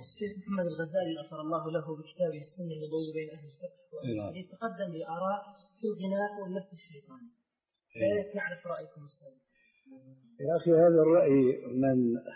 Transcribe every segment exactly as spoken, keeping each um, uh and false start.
الشيخ محمد الغزالي غفر الله له بكتابه السنة النبوي بين أهل الفقه الذي تقدم لآراء في الغناء والنفس الشيطاني. لا نعرف رأيكم أستاذ. يا أخي هذا الرأي من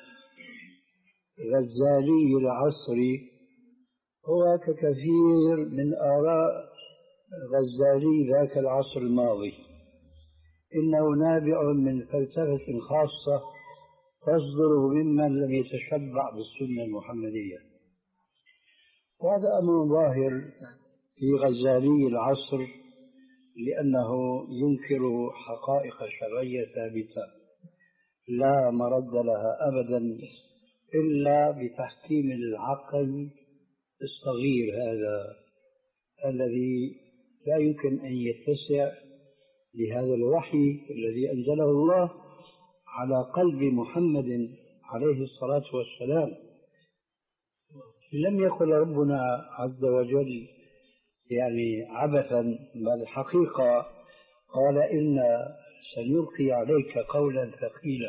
غزالي العصري هو ككثير من آراء غزالي ذاك العصر الماضي، إنه نابع من فلسفة خاصة تصدر ممن لم يتشبع بالسنة المحمدية، وهذا أمر ظاهر في غزالي العصر لأنه ينكر حقائق شرعية ثابتة لا مرد لها أبدا إلا بتحكيم العقل الصغير هذا الذي لا يمكن أن يتسع لهذا الوحي الذي أنزله الله على قلب محمد عليه الصلاة والسلام. لم يقل ربنا عز وجل يعني عبثا، بل حقيقة قال إن سنلقي عليك قولا ثقيلا.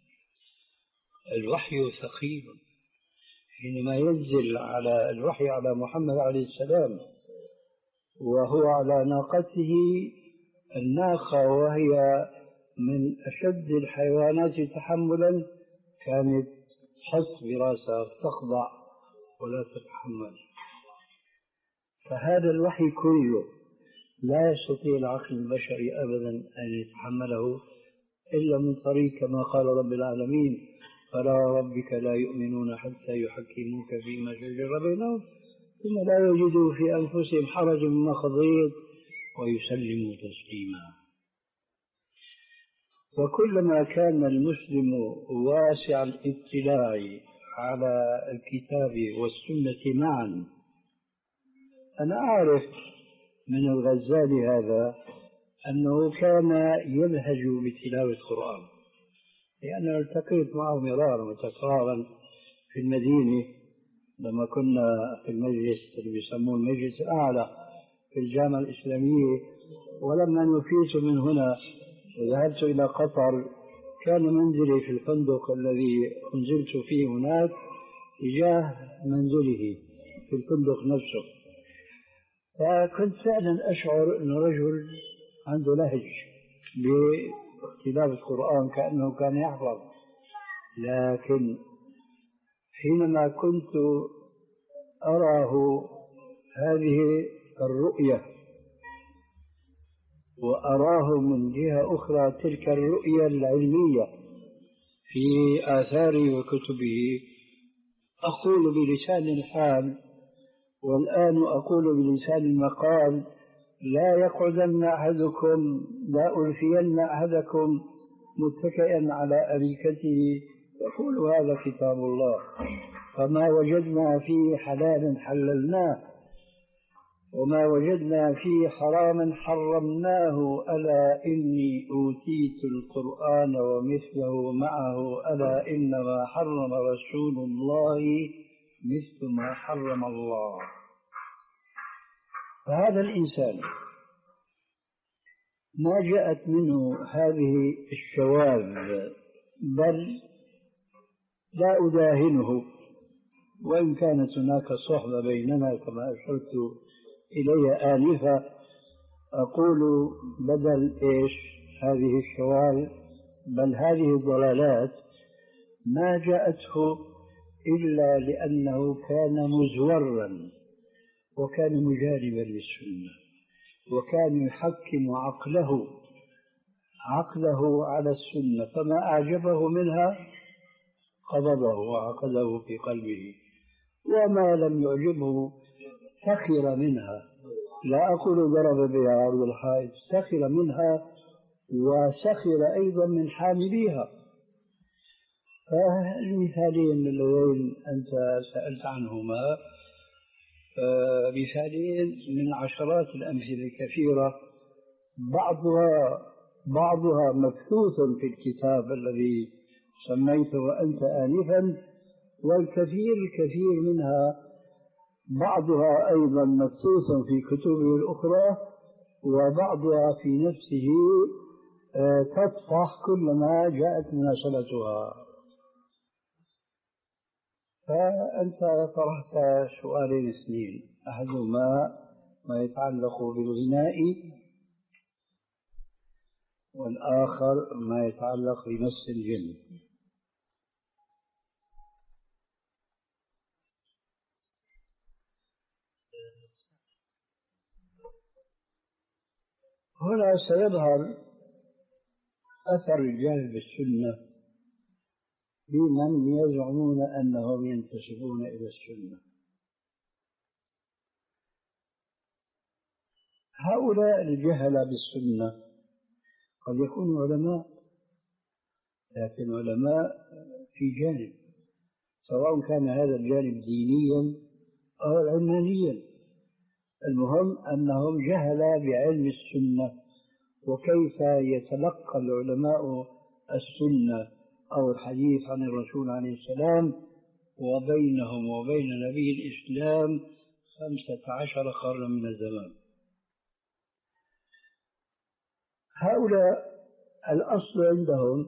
الوحي ثقيل حينما ينزل على الوحي على محمد عليه السلام وهو على ناقته الناقة، وهي من أشد الحيوانات تحملا، كانت تحط براسها تخضع ولا تتحمل. فهذا الوحي كله لا يستطيع العقل البشري أبدا أن يتحمله إلا من طريق كما قال رب العالمين: فلا ربك لا يؤمنون حتى يحكموك فيما شجر بينهم ثم لا يجدوا في أنفسهم حرج مما قضيت ويسلموا تسليما. وكلما كان المسلم واسع الاطلاع على الكتاب والسنة معا. أنا أعرف من الغزالي هذا أنه كان يلهج بتلاوة القرآن، لأنه التقيت معه مرارا وتكرارا في المدينة لما كنا في المجلس اللي بيسموه المجلس الأعلى في الجامعة الإسلامية. ولما نفيت من هنا وذهبت إلى قطر كان منزلي في الفندق الذي أنزلت فيه هناك تجاه منزله في الفندق نفسه، فكنت فعلا أشعر أنه رجل عنده لهج بتلاوة القرآن كأنه كان يحفظ. لكن حينما كنت أراه هذه الرؤية وأراه من جهة أخرى تلك الرؤية العلمية في آثاره وكتبه، أقول بلسان الحال والآن أقول بلسان المقال: لا يقعدن أحدكم لا ألفين أحدكم متكئا على أريكته يقول هذا كتاب الله، فما وجدنا فيه حلال حللناه وما وجدنا فيه حراما حرمناه، ألا إني أوتيت القرآن ومثله معه، ألا إنما حرم رسول الله مثل ما حرم الله. فهذا الإنسان ما جاءت منه هذه الشواذ، بل لا أداهنه وإن كانت هناك صحبة بيننا كما أشرت إلي آنفا. أقول بدل إيش هذه الشواذ بل هذه الضلالات ما جاءته إلا لأنه كان مزورا وكان مجانبا للسنة وكان يحكم عقله عقله على السنة، فما أعجبه منها قبضه وعقده في قلبه، وما لم يعجبه سخر منها. لا أقول ضرب بها عرض الحائط، سخر منها وسخر أيضا من حامليها. فالمثالين اللذين أنت سألت عنهما مثالين من عشرات الأمثلة الكثيرة، بعضها بعضها مبثوث في الكتاب الذي سميته أنت آنفا، والكثير الكثير منها بعضها أيضا مبثوث في كتبه الأخرى، وبعضها في نفسه تطفح كلما جاءت مناسبتها. فأنت طرحت سؤالين اثنين، أحدهما ما يتعلق بالغناء، والآخر ما يتعلق بمس الجن. هنا سيظهر أثر الجهل بالسنة لمن يزعمون أنهم ينتسبون إلى السنة. هؤلاء الجهل بالسنة قد يكونوا علماء، لكن علماء في جانب، سواء كان هذا الجانب دينيا أو علمانيا، المهم أنهم جهل بعلم السنة وكيف يتلقى العلماء السنة أو الحديث عن الرسول عليه السلام، وبينهم وبين نبي الإسلام خمسة عشر قرنا من الزمان. هؤلاء الأصل عندهم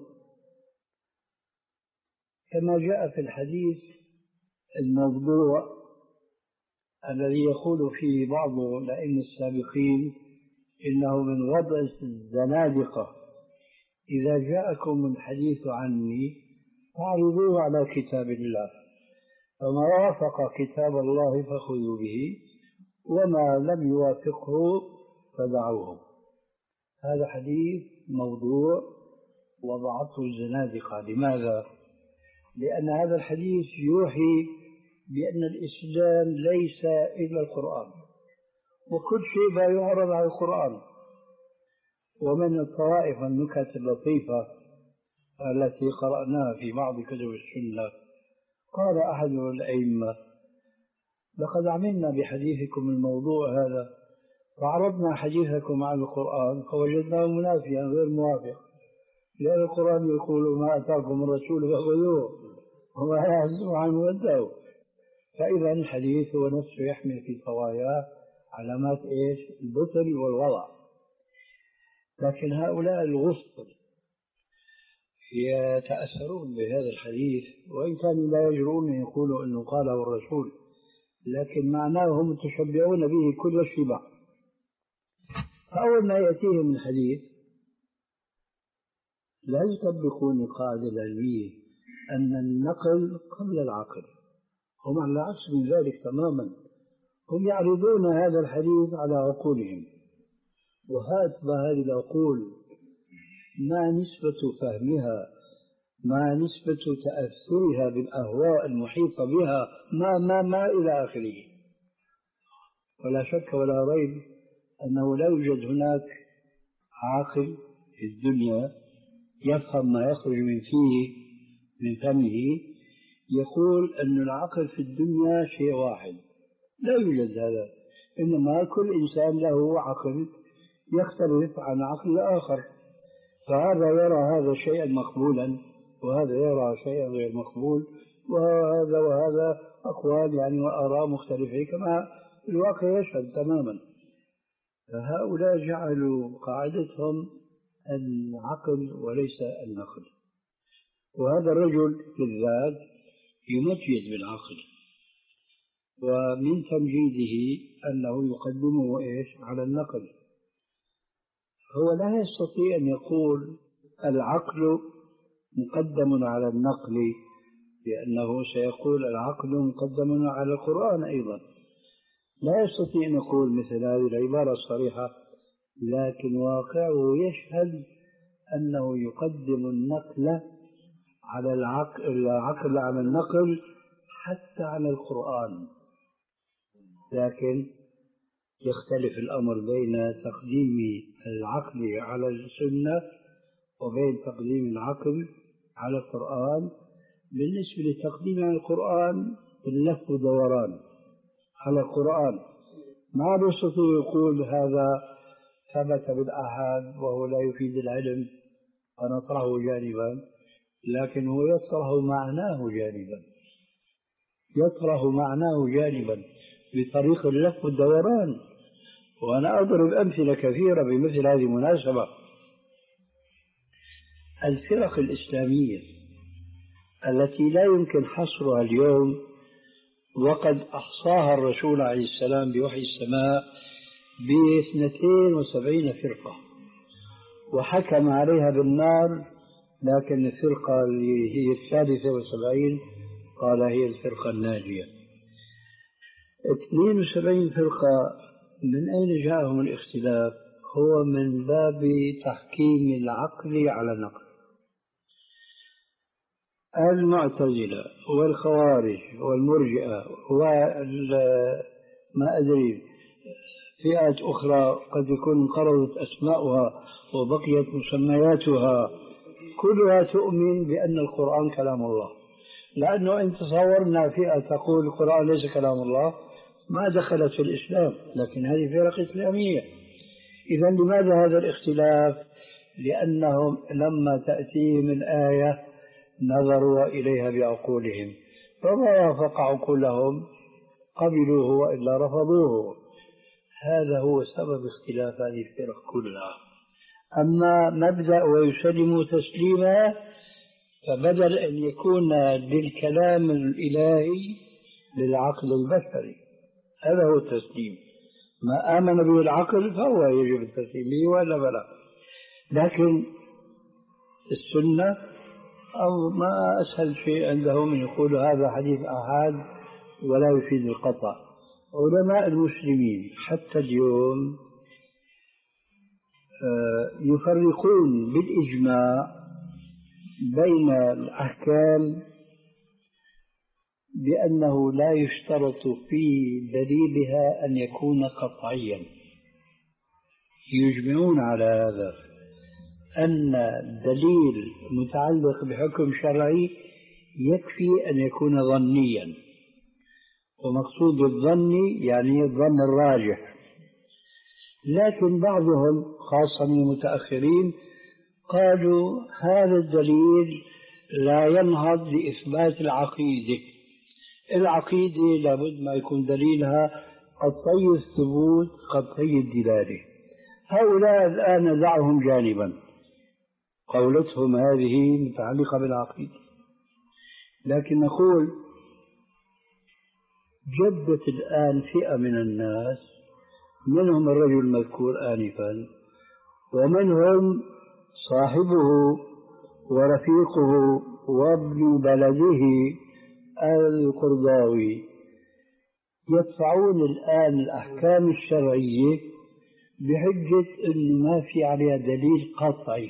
كما جاء في الحديث الموضوع الذي يقول فيه بعض الأئمة السابقين إنه من وضع الزنادقة، إذا جاءكم الحديث عني فاعرضوه على كتاب الله، فما وافق كتاب الله فخذوا به وما لم يوافقه فدعوه. هذا حديث موضوع وضعته الزنادقة. لماذا؟ لأن هذا الحديث يوحي بأن الإسلام ليس إلا القرآن، وكل شيء لا يعرض على القرآن. ومن الطوائف النكت اللطيفة التي قرأناها في بعض كتب السنة، قال أحد الأئمة: لقد عملنا بحديثكم الموضوع هذا فعرضنا حديثكم على القرآن فوجدناه منافيا غير موافق، لأن القرآن يقول ما أتاكم الرسول فخذوه وما يعزم عنه وانتهوا. فإذا الحديث هو نفسه يحمل في طواياه علامات إيش؟ البطل والوضع. لكن هؤلاء الغصب يتأثرون بهذا الحديث، وإن كانوا لا يجرؤون أن يقولوا أنه قاله الرسول، لكن معناه هم متشبعون به كل الشبع. فأول ما يأتيهم من حديث لا يطبقون القاعدة العلمية أن النقل قبل العقل، هم على العكس من ذلك تماما، هم يعرضون هذا الحديث على عقولهم، وهات هذه العقول ما نسبة فهمها، ما نسبة تأثرها بالأهواء المحيطة بها، ما ما ما إلى آخره. ولا شك ولا ريب أنه لا يوجد هناك عاقل في الدنيا يفهم ما يخرج من فيه من فمه يقول أن العقل في الدنيا شيء واحد، لا يوجد هذا. إنما كل إنسان له عقل يختلف عن عقل آخر، فهذا يرى هذا شيئا مقبولا وهذا يرى شيئا غير مقبول، وهذا وهذا أقوال يعني وآراء مختلفة كما الواقع يشهد تماما. فهؤلاء جعلوا قاعدتهم العقل وليس النقل، وهذا الرجل بالذات يمجد بالعقل، ومن تمجيده أنه يقدمه إيش على النقل. هو لا يستطيع أن يقول العقل مقدم على النقل، لأنه سيقول العقل مقدم على القرآن أيضا. لا يستطيع أن يقول مثل هذه العبارة الصريحة، لكن واقعه يشهد أنه يقدم النقل على العقل، العقل على النقل حتى على القرآن. لكن يختلف الأمر بين تقديم العقل على السنة وبين تقديم العقل على القرآن. بالنسبة للتقديم على القرآن اللف ودوران على القرآن، ما يستطيع يقول هذا ثبت بالآحاد وهو لا يفيد العلم فنطرحه جانبا، لكن هو يطرح معناه جانبا، يطرح معناه جانبا بطريق اللف والدوران. وأنا أضرب أمثلة كثيرة بمثل هذه المناسبة. الفرق الإسلامية التي لا يمكن حصرها اليوم، وقد أحصاها الرسول عليه السلام بوحي السماء باثنتين وسبعين فرقة، وحكم عليها بالنار، لكن الفرقة اللي هي الثالثة والسبعين قال هي الفرقة الناجية. اثنين وسبعين فرقة من أين جاءهم الاختلاف؟ هو من باب تحكيم العقل على النقل. المعتزلة والخوارج والمرجئة وما أدري فئات أخرى قد يكون انقرضت أسماؤها وبقيت مسمياتها، كلها تؤمن بأن القرآن كلام الله، لأنه إن تصورنا فئة تقول القرآن ليس كلام الله ما دخلت في الإسلام، لكن هذه فرق إسلامية. إذا لماذا هذا الاختلاف؟ لأنهم لما تأتيهم الآية نظروا إليها بعقولهم، فما وافق عقولهم قبلوه وإلا رفضوه. هذا هو سبب اختلاف هذه الفرق كلها. أما مبدأ ويسلموا تسليما، فبدل أن يكون للكلام الإلهي للعقل البشري، هذا هو التسليم. ما آمن به العقل فهو يجب التسليم به ولا بلا. لكن السنة أو ما أسهل شيء عندهم أن يقولوا هذا حديث آحاد ولا يفيد القطع. علماء المسلمين حتى اليوم يفرقون بالإجماع بين الأحكام بأنه لا يشترط في دليلها أن يكون قطعيا. يجمعون على هذا أن الدليل متعلق بحكم شرعي يكفي أن يكون ظنيا، ومقصود الظني يعني الظن الراجح. لكن بعضهم خاصة من المتأخرين قالوا هذا الدليل لا ينهض لإثبات العقيدة. العقيدة لابد ما يكون دليلها قطعي الثبوت قطعي الدلالة. هؤلاء الآن دعهم جانبا، قولتهم هذه متعلقة بالعقيدة، لكن نقول جدت الآن فئة من الناس، منهم الرجل المذكور آنفا، ومنهم صاحبه ورفيقه وابن بلده القرضاوي، يدفعون الآن الأحكام الشرعية بحجة أن ما في عليها دليل قطعي،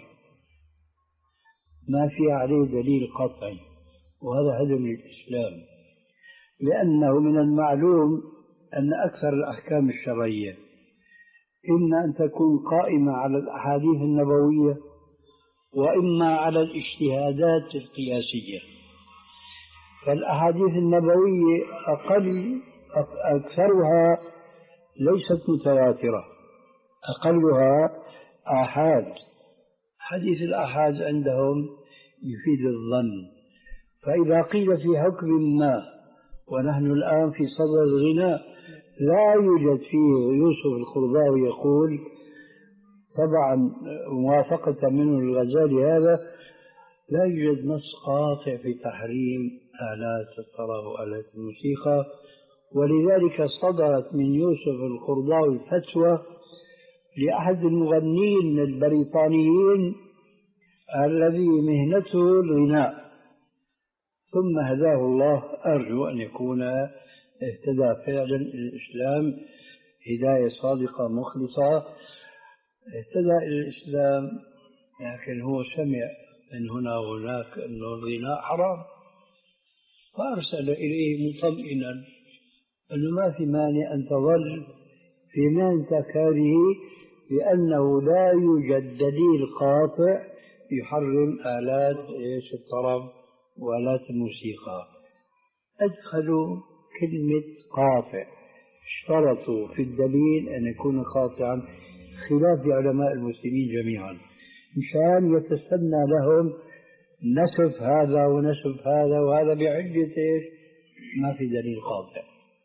ما في عليه دليل قطعي، وهذا هدم الإسلام. لأنه من المعلوم أن أكثر الأحكام الشرعية إما أن تكون قائمة على الأحاديث النبوية وإما على الاجتهادات القياسية. فالأحاديث النبوية أقل أكثرها ليست متواترة، أقلها آحاد. حديث الآحاد عندهم يفيد الظن. فإذا قيل في حكم ما، ونحن الآن في صدد الغناء لا يوجد فيه يوسف القرضاوي يقول طبعا موافقة منه الغزالي هذا، لا يوجد نص قاطع في تحريم آلات الطرب وآلات الموسيقى، ولذلك صدرت من يوسف القرضاوي فتوى لأحد المغنيين البريطانيين الذي مهنته الغناء، ثم هداه الله. أرجو أن يكون اهتدى فعلا إلى الإسلام هداية صادقة مخلصة، اهتدى إلى الإسلام، لكن هو سمع من هنا وهناك أن الغناء حرام، فأرسل إليه مطمئنا أنه ما في مانع أن تظل في مهنتك هذه، لأنه لا يوجد دليل قاطع يحرم آلات الطرب وآلات الموسيقى. أدخلوا كلمة قاطع، اشترطوا في الدليل أن يكون قاطعا، خلاف علماء المسلمين جميعا، مشان يتسنى لهم نسف هذا ونسف هذا وهذا بحجة ما في دليل قاطع.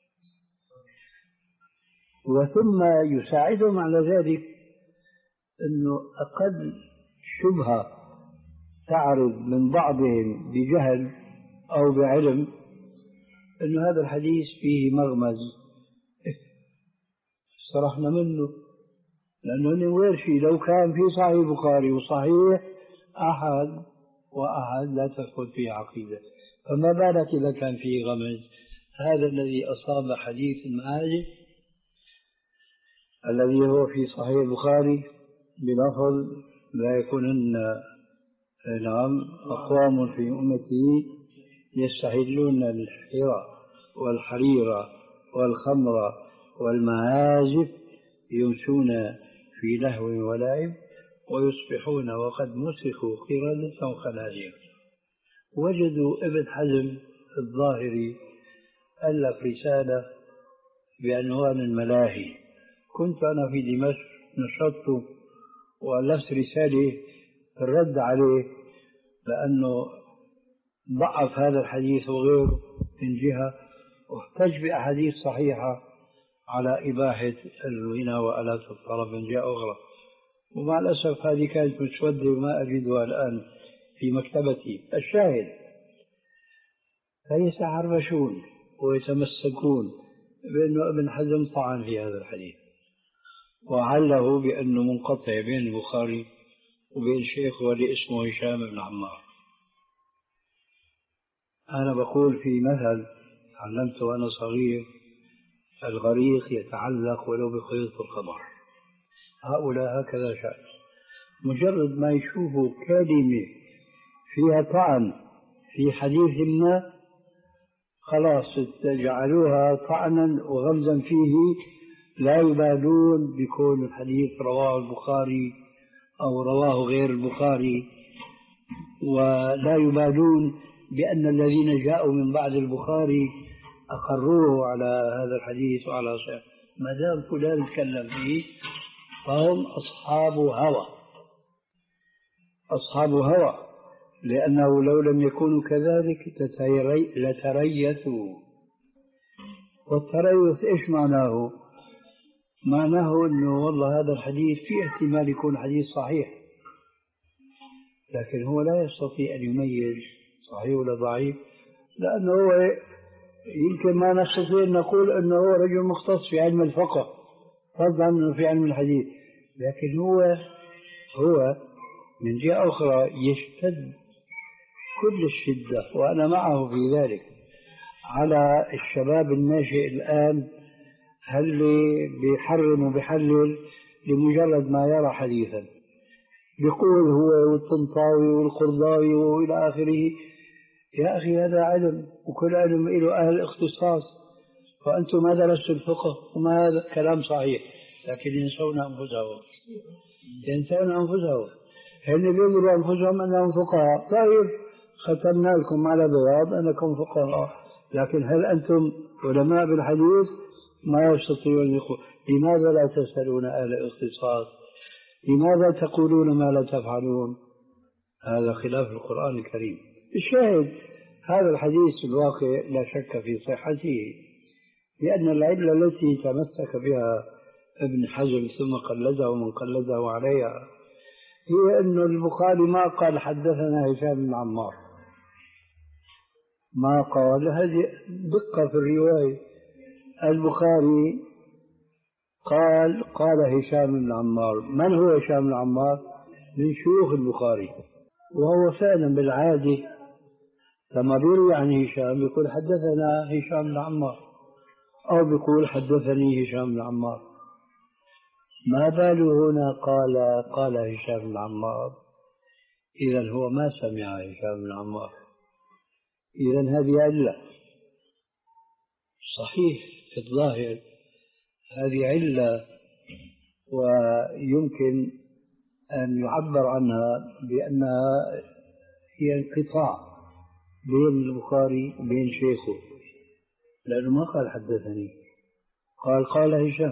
وثم يساعدهم على ذلك أنه أقل شبهة تعرض من بعضهم بجهل أو بعلم أن هذا الحديث فيه مغمز استرحنا منه، لأنه غير شيء. لو كان في صحيح البخاري وصحيح أحد وأحد لا تثبت فيه عقيدة، فما بالك إذا كان فيه غمز. هذا الذي أصاب حديث المعاجم الذي هو في صحيح البخاري بلفظ لا يكونن نعم أقوام في أمتي يستحلون الحرى والحرير والخمر والمعازف يمشون في لهو ولعب ويصبحون وقد مسخوا قردة وخنازير. وجدوا ابن حزم الظاهري ألف رسالة بعنوان الملاهي. كنت أنا في دمشق نشطت وألفت رسالة الرد عليه، لأنه ضعف هذا الحديث وغيره من جهة، واحتج بأحاديث صحيحة على إباحة الغنى وآلات الطرب من جهة أخرى. ومع الأسف هذه كانت مسودة وما أجدها الآن في مكتبتي. الشاهد فيتحرشون ويتمسكون بأنه ابن حزم طعن في هذا الحديث وعله بأنه منقطع بين البخاري وبين شيخ ولي اسمه هشام بن عمار. أنا بقول في مثل علمته وأنا صغير: الغريق يتعلق ولو بخيط القمر. هؤلاء هكذا شأن، مجرد ما يشوفوا كلمة فيها طعن في حديث ما خلاص جعلوها طعنا وغمزا فيه، لا يبالون بكون الحديث رواه البخاري أو رواه غير البخاري، ولا يبالون بأن الذين جاءوا من بعد البخاري أقروه على هذا الحديث وعلى صحيح. ما دام فلان تكلم فيه فهم أصحاب هوى، أصحاب هوى، لأنه لو لم يكونوا كذلك لتريثوا. والتريث إيش معناه؟ معناه أنه والله هذا الحديث فيه احتمال يكون حديث صحيح، لكن هو لا يستطيع أن يميز صحيح ولا ضعيف، لأنه هو يمكن ما نستطيع أن نقول أنه هو رجل مختص في علم الفقه فضلا أنه في علم الحديث، لكن هو هو من جهة أخرى يشتد كل الشدة، وأنا معه في ذلك، على الشباب الناشئ الآن هل بيحرم وبيحلل لمجرد ما يرى حديثا، بيقول هو والطنطاوي والقرضاوي وإلى آخره. يا أخي هذا علم، وكل علم له أهل اختصاص، وأنتم ما درستوا الفقه وما هذا كلام صحيح، لكن ينسون أنفسهم ينسون أنفسهم هن بيقولوا أنفسهم أنهم فقهاء. طيب ختمنا لكم على بياض أنكم فقهاء، لكن هل أنتم علماء بالحديث؟ ما يستطيعون يقول. لماذا لا تسألون أهل الاختصاص؟ لماذا تقولون ما لا تفعلون؟ هذا خلاف القرآن الكريم. الشاهد هذا الحديث الواقع لا شك في صحته، لأن العلة التي تمسك بها ابن حزم ثم قلده من قلده عليها هي أن البخاري ما قال حدثنا هشام بن عمار، ما قال. هذه دقة في الرواية. البخاري قال قال هشام بن عمار. من هو هشام بن عمار؟ من شيوخ البخاري، وهو فعلا بالعادة لما بيروي عن هشام يقول حدثنا هشام بن عمار، أو بيقول حدثني هشام بن عمار. ما باله هنا قال قال هشام بن عمار؟ إذن هو ما سمع هشام بن عمار، إذن هذه علة. صحيح في الظاهر هذه علة، ويمكن أن يعبر عنها بأنها هي انقطاع بين البخاري وبين شيخه، لأنه ما قال حدثني، قال قال هشام.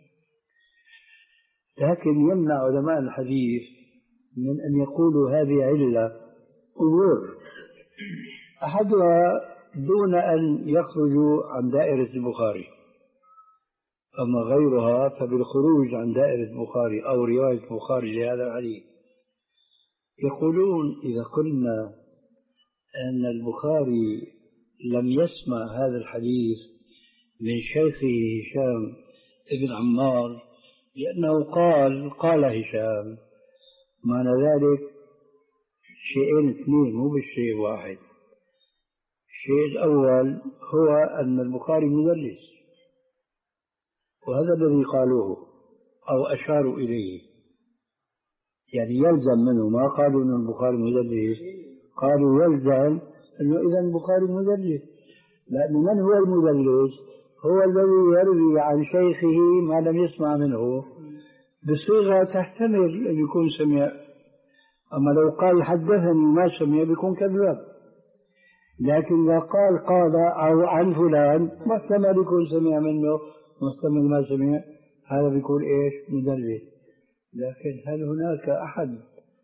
لكن يمنع علماء الحديث من أن يقولوا هذه علة أمور، أحدها دون أن يخرجوا عن دائرة البخاري، أما غيرها فبالخروج عن دائرة البخاري أو رواية البخاري لهذا الحديث يقولون إذا قلنا أن البخاري لم يسمع هذا الحديث من شيخه هشام ابن عمار، لأنه قال قال هشام، معنى ذلك شيئين اثنين مو بالشيء واحد. الشيء الأول هو أن البخاري مدلس، وهذا الذي قالوه أو أشاروا إليه، يعني يلزم منه، ما قالوا أن البخاري مدلس، قالوا يلزم أنه إذا البخاري مدلس، لأن من هو المدلس؟ هو الذي يروي عن شيخه ما لم يسمع منه بصيغة تحتمل أن يكون سمع. أما لو قال حدثني ما سمع بيكون كذاب، لكن إذا قال قال أو عن فلان محتمل يكون سمع منه، محتمل ما سمع، هذا بيكون إيش؟ مدلس. لكن هل هناك أحد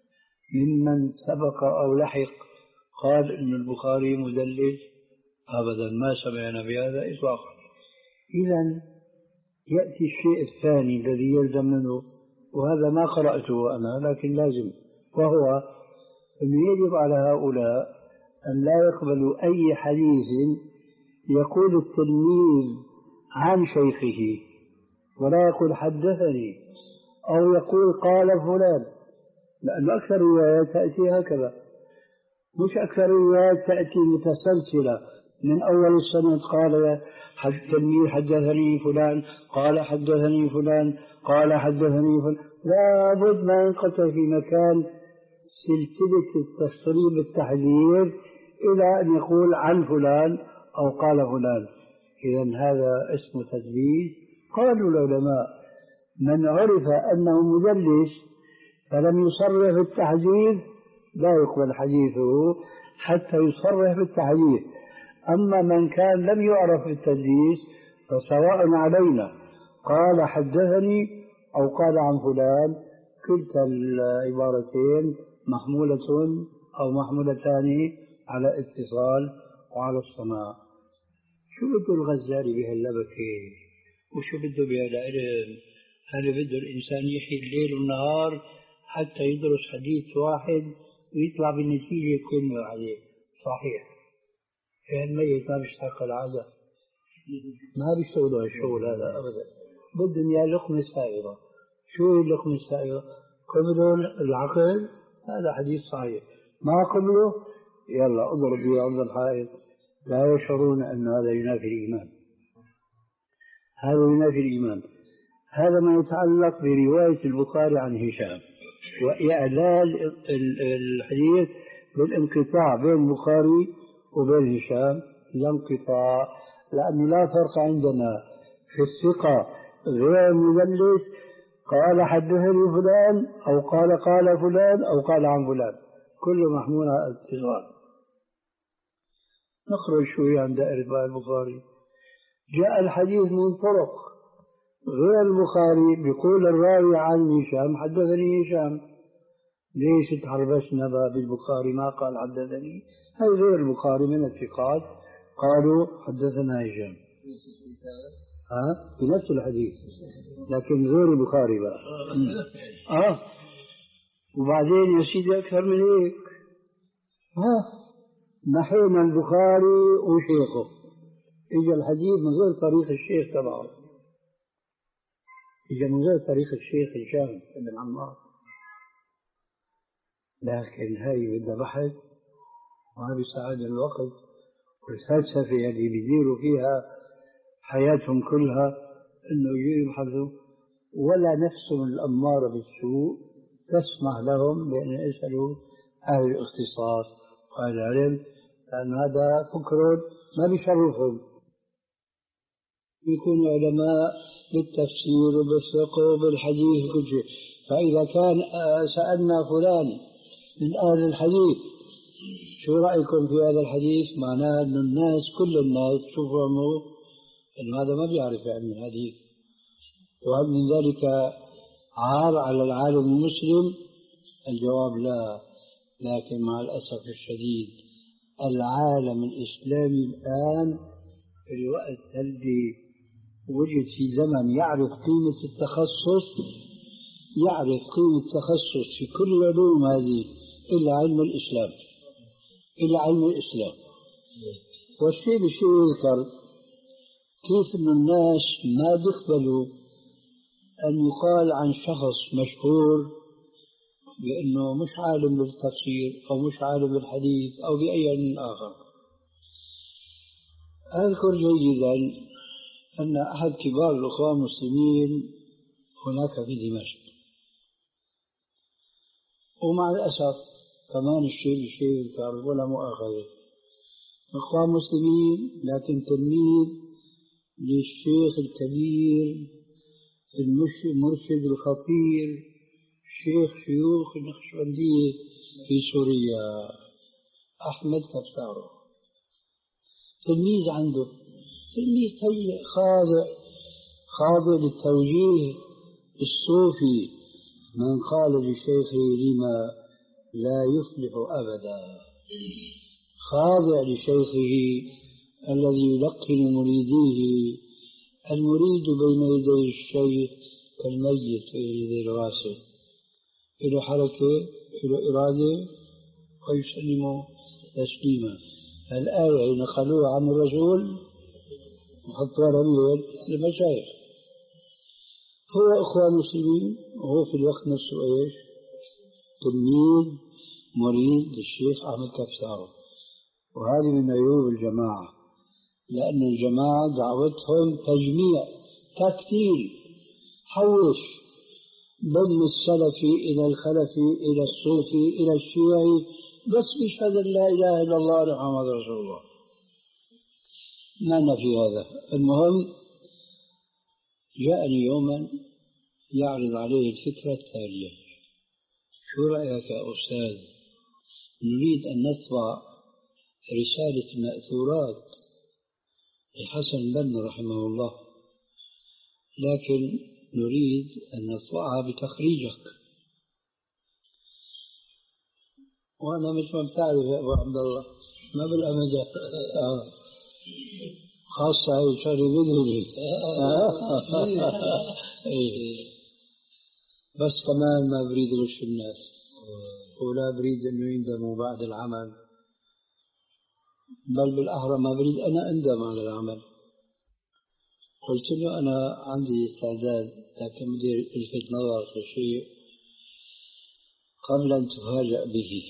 ممن سبق أو لحق قال إن البخاري مدلس؟ أبدا، ما سمعنا بهذا إطلاقا. إذن يأتي الشيء الثاني الذي يلزم منه، وهذا ما قرأته أنا لكن لازم، وهو أنه يجب على هؤلاء أن لا يقبلوا أي حديث يقول التلميذ عن شيخه، ولا يقول حدثني أو يقول قال فلان، لأن أكثر الروايات تأتي هكذا، مش أكثر الروايات تأتي متسلسلة من أول السنة قال التلميذ حدثني فلان قال حدثني فلان قال حدثني فلان، لا بد ما ينقطع في مكان سلسلة التصريب التحذير إلى أن يقول عن فلان أو قال فلان. إذن هذا اسمه تدليس. قالوا العلماء من عرف أنه مدلس فلم يصرح بالتحذير لا يقبل حديثه حتى يصرح بالتحذير. أما من كان لم يعرف بالتدليس فسواء علينا قال حدثني أو قال عن فلان، كلتا العبارتين محمولة أو محمولتان على اتصال وعلى السماع. شو بده الغزالي بهاللبكة؟ وشو بده بهالعلم؟ هل بده الإنسان يحيي الليل والنهار حتى يدرس حديث واحد ويطلع بالنتيجة كلمة عليه صحيح؟ الميت ما بيشتاق العادة، ما بيشتغلوا هالشغل هذا أبدا. بدهم يا لقمة سائغة. شو هي اللقمة السائغة؟ قبلوا العقل، هذا حديث صحيح. ما قبلوا يلا اضرب به عرض الحائط. لا يشعرون أن هذا ينافي الإيمان، هذا ينافي الإيمان. هذا ما يتعلق برواية البخاري عن هشام وإعلال الحديث بالانقطاع بين البخاري وبين هشام، لا انقطاع، لأنه لا فرق عندنا في الثقة غير المدلس قال حدثني فلان أو قال قال فلان أو قال عن فلان، كله محمول على الاتصال. نخرج شوي عن دائرة البخاري. جاء الحديث من طرق غير البخاري، بيقول الراوي عن هشام حدثني هشام، ليش تحربشنا باب البخاري ما قال حدثني؟ هذا غير البخاري من الثقات قالوا حدثنا هشام، ها بنفس الحديث لكن غير البخاري بقى. اه وبعدين يا سيدي اكثر من هيك، ها نحينا البخاري وشيخه، اجى الحديث من غير طريق الشيخ تبعه، اجى من غير طريق الشيخ هشام بن عمار. لكن هاي بدها بحث وما بيساعد الوقت، والفلسفة اللي بيديروا فيها حياتهم كلها انه يجوا يبحثوا، ولا نفسهم الأمارة بالسوء تسمح لهم بأن يسألوا أهل الاختصاص وأهل العلم، لأن هذا فكر ما بيشرفهم. يكونوا علماء بالتفسير وبالفقه وبالحديث وكل شيء. فإذا كان سألنا فلان من أهل الحديث شو رأيكم في هذا الحديث، معناه أن الناس كل الناس تفهموا أن هذا ما بيعرف يعني الحديث. وهل من ذلك عار على العالم المسلم؟ الجواب لا. لكن مع الأسف الشديد العالم الإسلامي الآن في الوقت الذي وجد في زمن يعرف قيمة التخصص، يعرف قيمة التخصص في كل العلوم هذه إلا علم الإسلام. إلى علم الإسلام. والشيء بشيء يذكر كيف أن الناس ما بيقبلوا أن يقال عن شخص مشهور بأنه مش عالم بالتفسير أو مش عالم بالحديث أو بأي علم آخر. أذكر جيدا أن أحد كبار الأخوان المسلمين هناك في دمشق، ومع الأسف كمان الشيء الشيء يذكر ولا مؤاخذة، أخوان مسلمين لكن تلميذ للشيخ الكبير المرشد الخطير شيخ شيوخ النقشبندية في سوريا أحمد كبسارو، تلميذ عنده، تلميذ خاضع خاضع للتوجيه الصوفي، من قال لشيخه لما لا يفلح أبدا، خاضع لشيخه الذي يلقن مريديه. المريد بين يدي الشيخ كالميت بين يدي الغاسل، له حركة له إرادة ويسلم تسليما. الآية نقلوها عن الرسول وحطوها لمين؟ للمشايخ. هو إخوان مسلمين وهو في الوقت نفسه إيش؟ تلميذ مريد للشيخ أحمد كبسارو. وهذه من عيوب الجماعة، لأن الجماعة دعوتهم تجميع تكتيل، حوش ضم السلفي إلى الخلفي إلى الصوفي إلى الشيعي، بس بيشهد أن لا إله إلا الله محمد رسول الله. ما في هذا. المهم جاءني يوما يعرض عليه الفكرة التالية: شو رأيك يا أستاذ، نريد أن نطبع رسالة المأثورات لحسن البنا رحمه الله، لكن نريد أن نطبعها بتخريجك. وأنا مثل ما بتعرف يا أبو عبد الله ما بالأمجد آه. خاصة هاي شغلة بدهلي بس كمان ما بريد غش الناس، ولا بريد أنه يندموا بعد العمل، بل بالأحرى ما بريد أنا أندم على العمل. قلت له أنا عندي استعداد، لكن بدي ألفت نظرك لشيء قبل أن تفاجأ به.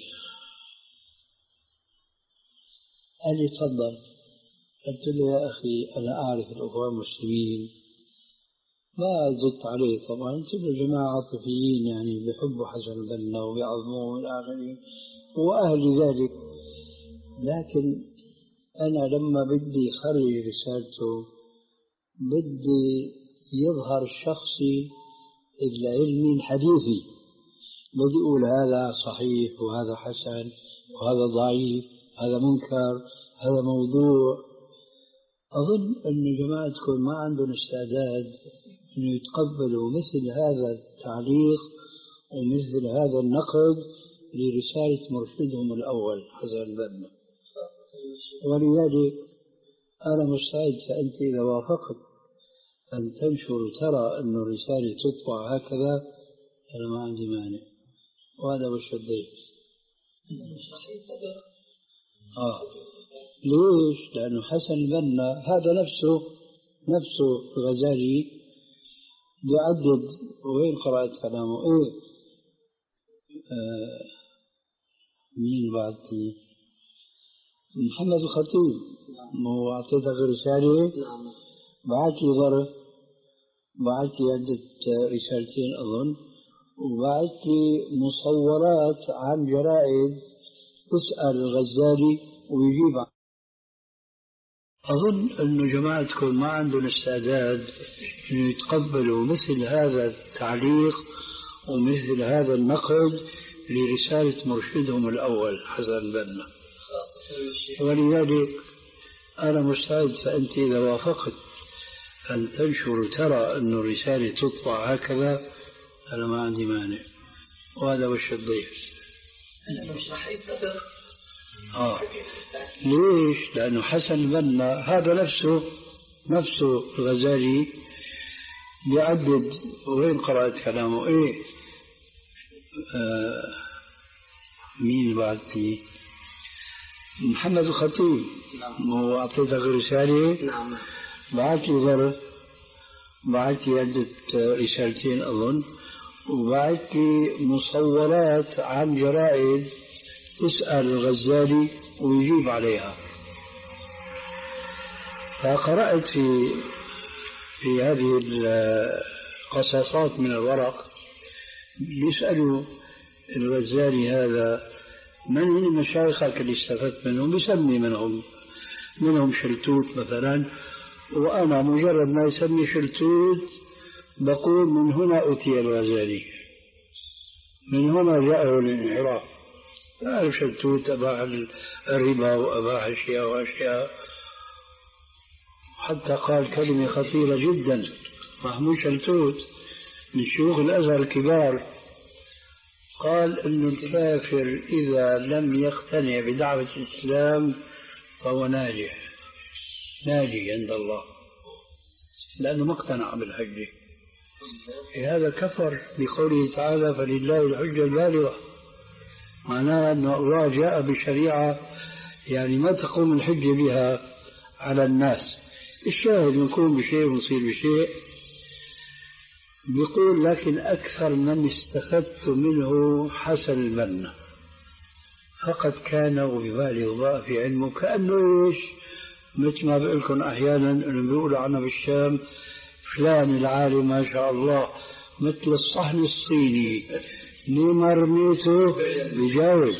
قال لي تفضل. قلت له يا أخي أنا أعرف الأخوة المسلمين، ما زدت عليه طبعا، قلت له جماعة عاطفيين يعني بيحبوا حسن البنا وبيعظموه إلى آخره وأهل ذلك، لكن أنا لما بدي خرج رسالته بدي يظهر شخصي العلمي الحديثي، بدي أقول هذا صحيح وهذا حسن وهذا ضعيف، هذا منكر، هذا موضوع. أظن أن جماعتكم ما عندهم استعداد أن يتقبلوا مثل هذا التعليق ومثل هذا النقد لرسالة مرشدهم الأول حسن البنا، ولذلك أنا مستعد، فأنت إذا وافقت أن تنشر وترى أن الرسالة تطبع هكذا أنا ما عندي مانع، وهذا وش الضيف. آه. ليش؟ لأنه حسن البنا هذا نفسه نفسه الغزالي بيعدد، وين قرأت كلامه؟ إيه آه مين بعد؟ محمد الخطيب، ما هو أعطيتك رسالة؟ بعت لي ظرف، بعت لي عدة رسالتين أظن، وبعت لي مصورات عن جرائد تسأل الغزالي ويجيب عنه. أظن أن جماعتكم ما عندهم استعداد أن يتقبلوا مثل هذا التعليق ومثل هذا النقد لرسالة مرشدهم الأول حسن البنا، ولذلك أنا مستعد، فأنت إذا وافقت أن تنشر وترى أن الرسالة تطبع هكذا أنا ما عندي مانع، وهذا وش الضيف. أنا مش راح يتفق. آه. ليش؟ لأنه حسن البنا هذا نفسه نفسه الغزالي بيعدد، وين قرأت كلامه؟ إيه آه مين بعدتي؟ محمد الخطيب هو أعطيتك رسالة. نعم. بعث لي ظرف، بعث لي عدة رسالتين أظن، وبعث لي مصورات عن جرائد تسأل الغزالي ويجيب عليها. فقرأت في في هذه القصاصات من الورق بيسألوا الغزالي هذا من هم مشايخك اللي استفدت منهم، بيسمي منهم منهم شلتوت مثلا، وأنا مجرد ما يسمي شلتوت بقول من هنا أتي الغزالي، من هنا جاءه الانحراف. أعرف شلتوت أباح الربا وأباح أشياء وأشياء، حتى قال كلمة خطيرة جدا محمود شلتوت من شيوخ الأزهر الكبار، قال إنه الكافر إذا لم يقتنع بدعوة الإسلام فهو ناجح ناجي عند الله، لأنه ما اقتنع بالحجة. هذا كفر بقوله تعالى فلله الحجة البالغة، معناه أن الله جاء بشريعة يعني ما تقوم الحجة بها على الناس. الشاهد نكون بشيء ونصير بشيء. بيقول لكن أكثر من استفدت منه حسن البنا، فقد كان وببالغ ضاء في علمه، كأنه إيش مثل ما بقول لكم أحيانا إنه بيقولوا عنه بالشام فلان العالم ما شاء الله مثل الصحن الصيني لما رميته بجاوب.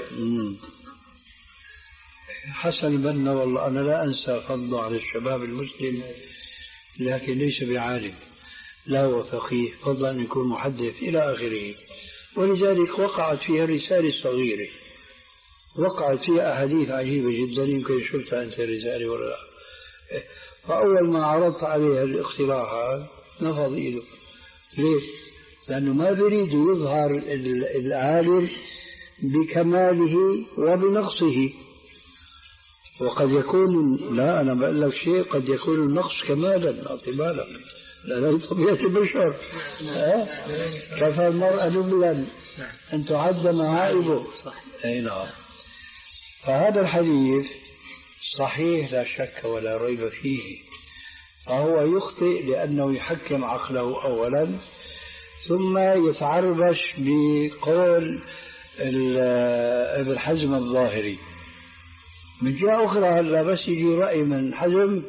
حسن البنا والله أنا لا أنسى فضله على الشباب المسلم، لكن ليس بعالم، لا هو فقيه، فضلا أن يكون محدث إلى آخره. ولذلك وقعت فيها رسالة صغيرة، وقعت فيها أحاديث عجيبة جدا، يمكن شفتها أنت رسالة ولا لا. فأول ما عرضت عليها الاقتراحات نفض إيده. ليش؟ لأنه ما يريد يظهر العالم بكماله وبنقصه، وقد يكون، لا أنا بقول لك شيء، قد يكون النقص كمالا، أعطي بالك، لأنه طبيعة البشر. كفى المرأة نبلا أن تعد معائبه. أي نعم. فهذا الحديث صحيح لا شك ولا ريب فيه، فهو يخطئ لأنه يحكم عقله أولا، ثم يتعربش بقول ابن حزم الظاهري. من جهة أخرى هلا بس يجي رأي من حزم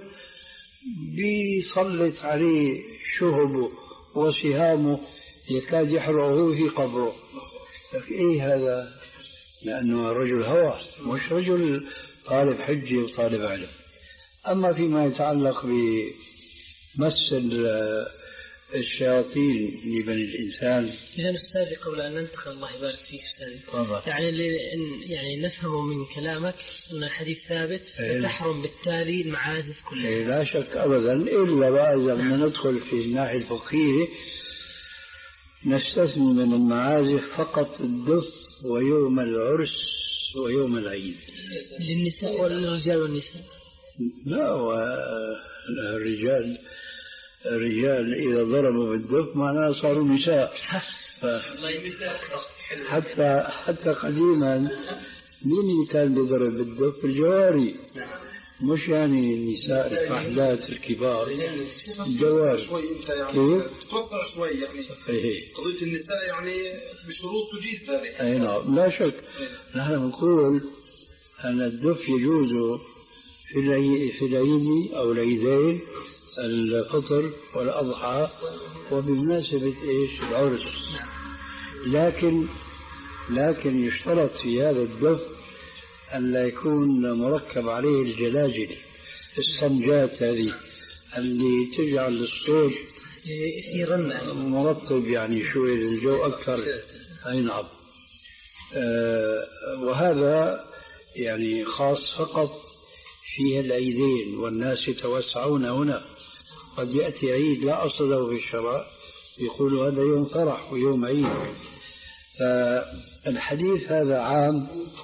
بيسلط عليه شهبه وسهامه يكاد يحرقه في قبره. لكن إيه هذا؟ لأنه رجل هوى مش رجل طالب حجة وطالب علم. أما فيما يتعلق بمس الشياطين لبني الإنسان، إذا أستاذي قبل أن ننتقل الله يبارك فيك أستاذي، يعني اللي يعني نفهم من كلامك أن الحديث ثابت فتحرم بالتالي المعازف كلها. إيه لا شك أبدا، إلا بقى إذا بدنا ندخل في الناحية الفقهية نستثني من المعازف فقط الدف ويوم العرس ويوم العيد للنساء والرجال والنساء. لا، والرجال الرجال إذا ضربوا بالدف معناه صاروا نساء. حتى حتى قديما مين كان بيضرب بالدف؟ الجواري، مش يعني النساء الفحلات الكبار، الجواري. كيف؟ تفكر شوي يعني قضية النساء يعني بشروط تجيز ذلك. أي نعم لا شك. نحن نقول أن الدف يجوز في في العيد أو العيدين، الفطر والأضحى، وبمناسبة إيش العرس. لكن لكن يشترط في هذا الدف أن لا يكون مركب عليه الجلاجل، الصنجات هذه اللي تجعل الصوت مرطب يعني شوي للجو أكثر. أي نعم. آه وهذا يعني خاص فقط فيها العيدين، والناس يتوسعون هنا. قد يأتي عيد لا أصل له في الشرع يقولوا هذا يوم فرح ويوم عيد. فالحديث هذا عام،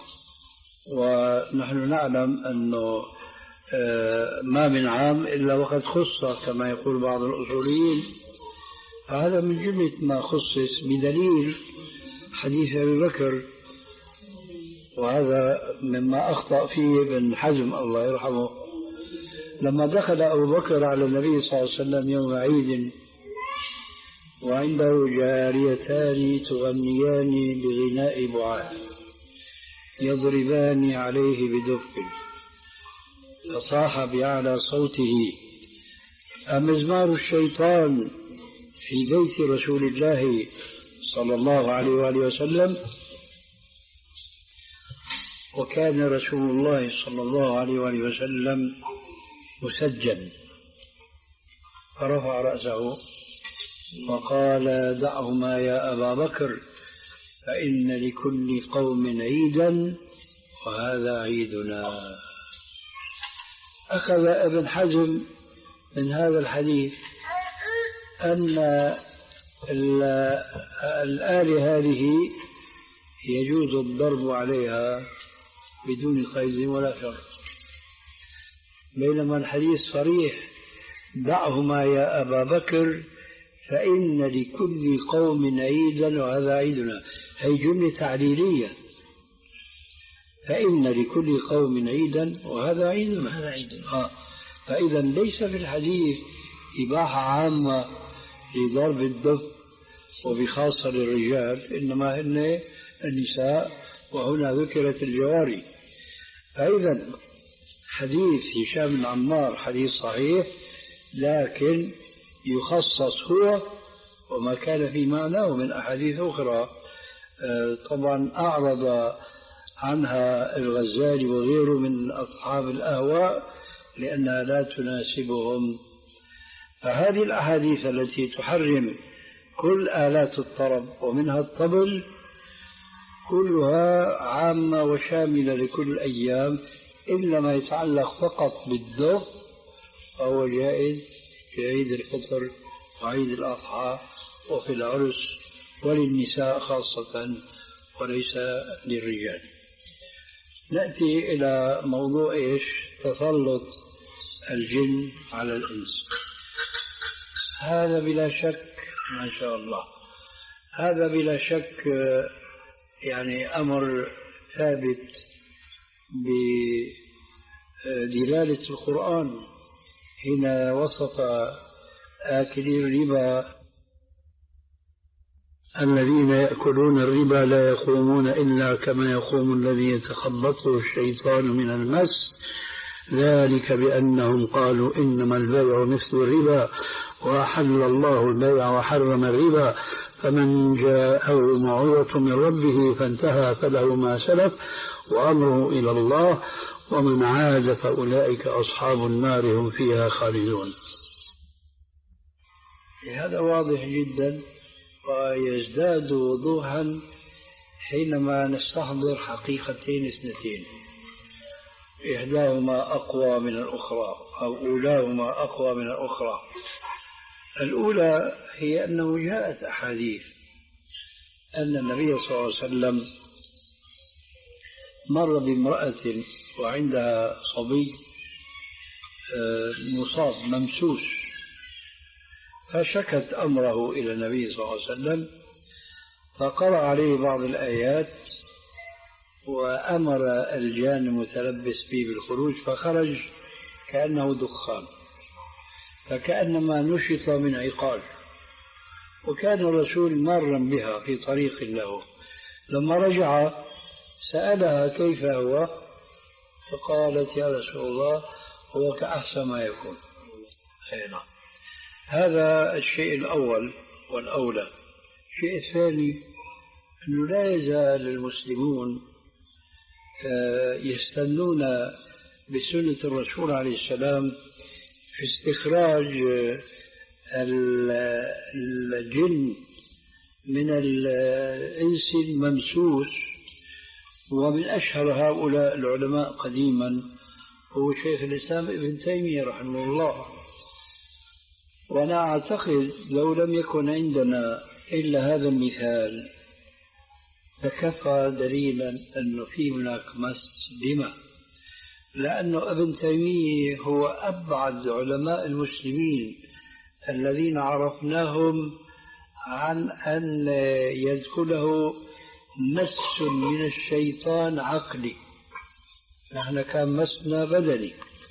ونحن نعلم أنه ما من عام إلا وقد خص كما يقول بعض الأصوليين، فهذا من جملة ما خصص بدليل حديث أبي بكر وهذا مما أخطأ فيه ابن حزم الله يرحمه لما دخل أبو بكر على النبي صلى الله عليه وسلم يوم عيد وعنده جاريتان تغنيان بغناء بعاث يضربان عليه بدف، فصاح بأعلى صوته: أمزمار الشيطان في بيت رسول الله صلى الله عليه وآله وسلم؟ وكان رسول الله صلى الله عليه وآله وسلم مسجن، فرفع رأسه وقال: دعهما يا أبا بكر فإن لكل قوم عيدا وهذا عيدنا. أخذ ابن حزم من هذا الحديث أن الآلة هذه يجوز الضرب عليها بدون قيد ولا شرط، بينما الحديث صريح: دعهما يا أبا بكر فإن لكل قوم عيدا وهذا عيدنا. هي جملة تعليلية، فإن لكل قوم عيدا وهذا عيدنا. هذا عيدنا. آه. فإذا ليس في الحديث إباحة عامة لضرب الدف وبخاصة للرجال، إنما هن النساء، وهنا ذكرت الجواري. فإذا حديث هشام بن عمار حديث صحيح، لكن يخصص هو وما كان في معناه من أحاديث أخرى طبعا أعرض عنها الغزالي وغيره من أصحاب الأهواء لأنها لا تناسبهم. فهذه الأحاديث التي تحرم كل آلات الطرب ومنها الطبل كلها عامة وشاملة لكل الأيام، إلا ما يتعلق فقط بالدف فهو جائز في عيد الفطر وعيد الأضحى وفي العرس وللنساء خاصة وليس للرجال. نأتي إلى موضوع إيش؟ تسلط الجن على الإنس. هذا بلا شك ما شاء الله، هذا بلا شك يعني أمر ثابت بدلالة القرآن حين وصف آكلي الربا: الذين يأكلون الربا لا يقومون إلا كما يقوم الذي يتخبطه الشيطان من المس، ذلك بأنهم قالوا إنما البيع مثل الربا وأحل الله البيع وحرم الربا، فمن جاءه موعظة من ربه فانتهى فله ما سلف وأمره إلى الله ومن عاد فأولئك أصحاب النار هم فيها خالدون. هذا واضح جدا ويزداد وضوحا حينما نستحضر حقيقتين اثنتين، إحداهما أقوى من الأخرى أو أولاهما أقوى من الأخرى. الأولى هي أنه جاءت أحاديث أن النبي صلى الله عليه وسلم مر بامرأة وعندها صبي مصاب ممسوس، فشكت أمره إلى النبي صلى الله عليه وسلم، فقرأ عليه بعض الآيات وأمر الجان المتلبس به بالخروج، فخرج كأنه دخان، فكأنما نشط من عقال. وكان الرسول مارا بها في طريق له، لما رجع سألها كيف هو، فقالت: يا رسول الله هو كأحسن ما يكون. خيرا. هذا الشيء الأول والأولى. الشيء الثاني أنه لا يزال المسلمون يستنون بسنة الرسول عليه السلام في استخراج الجن من الإنس الممسوس، ومن أشهر هؤلاء العلماء قديما هو شيخ الإسلام ابن تيمية رحمه الله. وأنا أعتقد لو لم يكن عندنا إلا هذا المثال لكفى دليلا أنه في هناك مس دماء، لأنه ابن تيمية هو أبعد علماء المسلمين الذين عرفناهم عن أن يدخله مس من الشيطان عقلي، نحن كان مسنا بدني،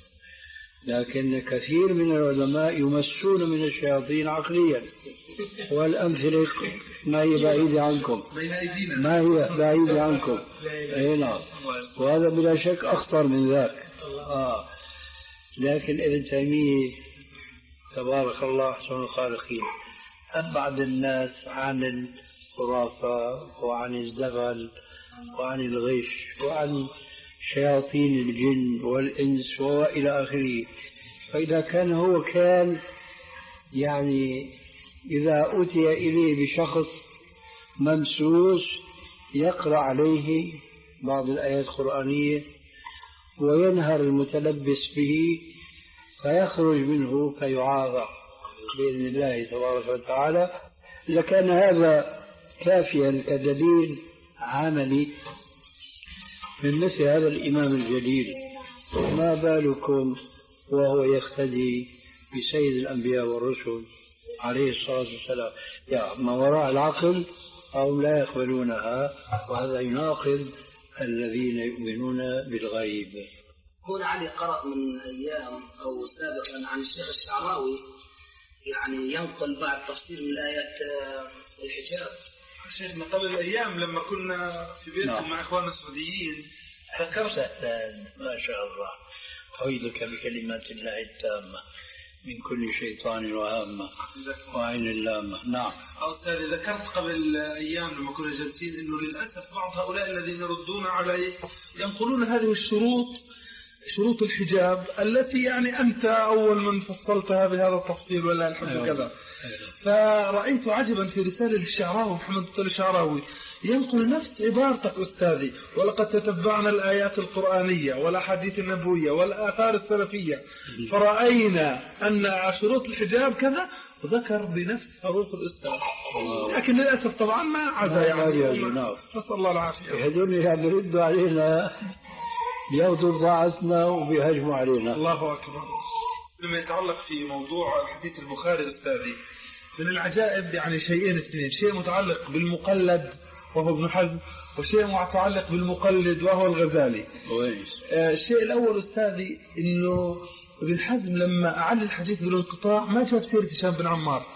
لكن كثير من العلماء يمسون من الشياطين عقليا، والأمثلة ما هي بعيدة عنكم، ما هي بعيدة عنكم. أي نعم، وهذا بلا شك أخطر من ذاك. آه. لكن ابن تيمية تبارك الله أحسن الخالقين أبعد الناس عن الخرافة وعن الزغل وعن الغش وعن شياطين الجن والإنس وإلى آخره. فإذا كان هو كان يعني إذا أتي إليه بشخص ممسوس يقرأ عليه بعض الآيات القرآنية وينهر المتلبس به فيخرج منه فيعاذ بإذن الله تبارك وتعالى، لكان هذا كافيا كدليل عملي من مثل هذا الإمام الجليل. ما بالكم وهو يقتدي بسيد الأنبياء والرسل عليه الصلاة والسلام؟ يعني ما وراء العقل أو لا يقبلونها، وهذا يناقض الذين يؤمنون بالغيب. هنا علي قرأ من أيام أو سابقا عن الشيخ الشعراوي يعني ينقل بعض تفسير من آيات الحجاب. شيخنا قبل الأيام لما كنا في بيتكم نعم. مع إخواننا السعوديين ذكرت ما شاء الله أعيذك بكلمات الله التامة من كل شيطان وهامة وعين اللامة. نعم أستاذ، ذكرت قبل أيام لما كنا جالسين إنه للأسف بعض هؤلاء الذين يردون عليه ينقلون هذه الشروط، شروط الحجاب التي يعني أنت أول من فصلتها بهذا التفصيل ولا الحمد كذا. فرأيت عجبا في رسالة الشعراوي محمد بن الشعراوي ينقل نفس عبارتك أستاذي، ولقد تتبعنا الآيات القرآنية والأحاديث النبوية والآثار السلفية فرأينا أن شروط الحجاب كذا، وذكر بنفس حروف الأستاذ، لكن للأسف طبعا ما عدا يعني نسأل الله العافية. هذول يعني يردوا علينا ياخذوا ضاعتنا وبيهجموا علينا. الله أكبر. لما يتعلق في موضوع حديث البخاري أستاذي، من العجائب يعني شيئين اثنين، شيء متعلق بالمقلد وهو ابن حزم، وشيء متعلق بالمقلد وهو الغزالي. آه الشيء الأول أستاذي إنه ابن حزم لما أعل الحديث بالانقطاع ما جاب سيرة هشام بن عمار،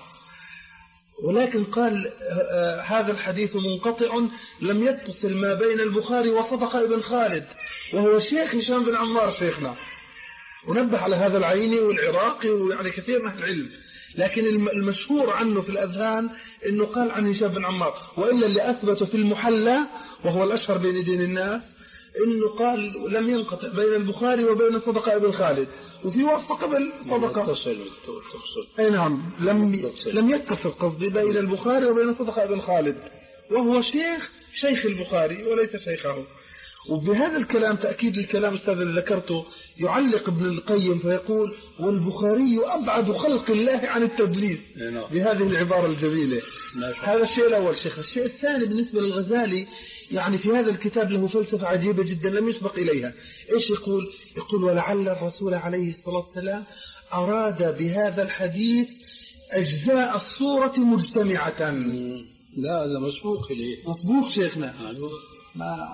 ولكن قال آه هذا الحديث منقطع لم يتصل ما بين البخاري وصدق ابن خالد وهو شيخ هشام بن عمار شيخنا، ونبه على هذا العيني والعراقي ويعني كثير من العلم، لكن المشهور عنه في الأذهان أنه قال عن هشام بن عمار، وإلا اللي أثبته في المحلى وهو الأشهر بين دين الناس أنه قال لم ينقطع بين البخاري وبين صدقة ابن خالد، وفي وقت قبل صدقة أي نعم لم لم يتصل قصدي بين البخاري وبين صدقة ابن خالد، وهو شيخ شيخ البخاري وليس شيخه. وبهذا الكلام تأكيد الكلام أستاذ اللي ذكرته يعلق ابن القيم فيقول والبخاري أبعد خلق الله عن التدليس بهذه العبارة الجميلة. هذا الشيء الأول شيخ. الشيء الثاني بالنسبة للغزالي يعني في هذا الكتاب له فلسفة عجيبة جدا لم يسبق إليها. إيش يقول؟ يقول ولعل الرسول عليه الصلاة والسلام أراد بهذا الحديث أجزاء الصورة مجتمعة. لا هذا مسبوق إليه. مسبوق شيخنا. ما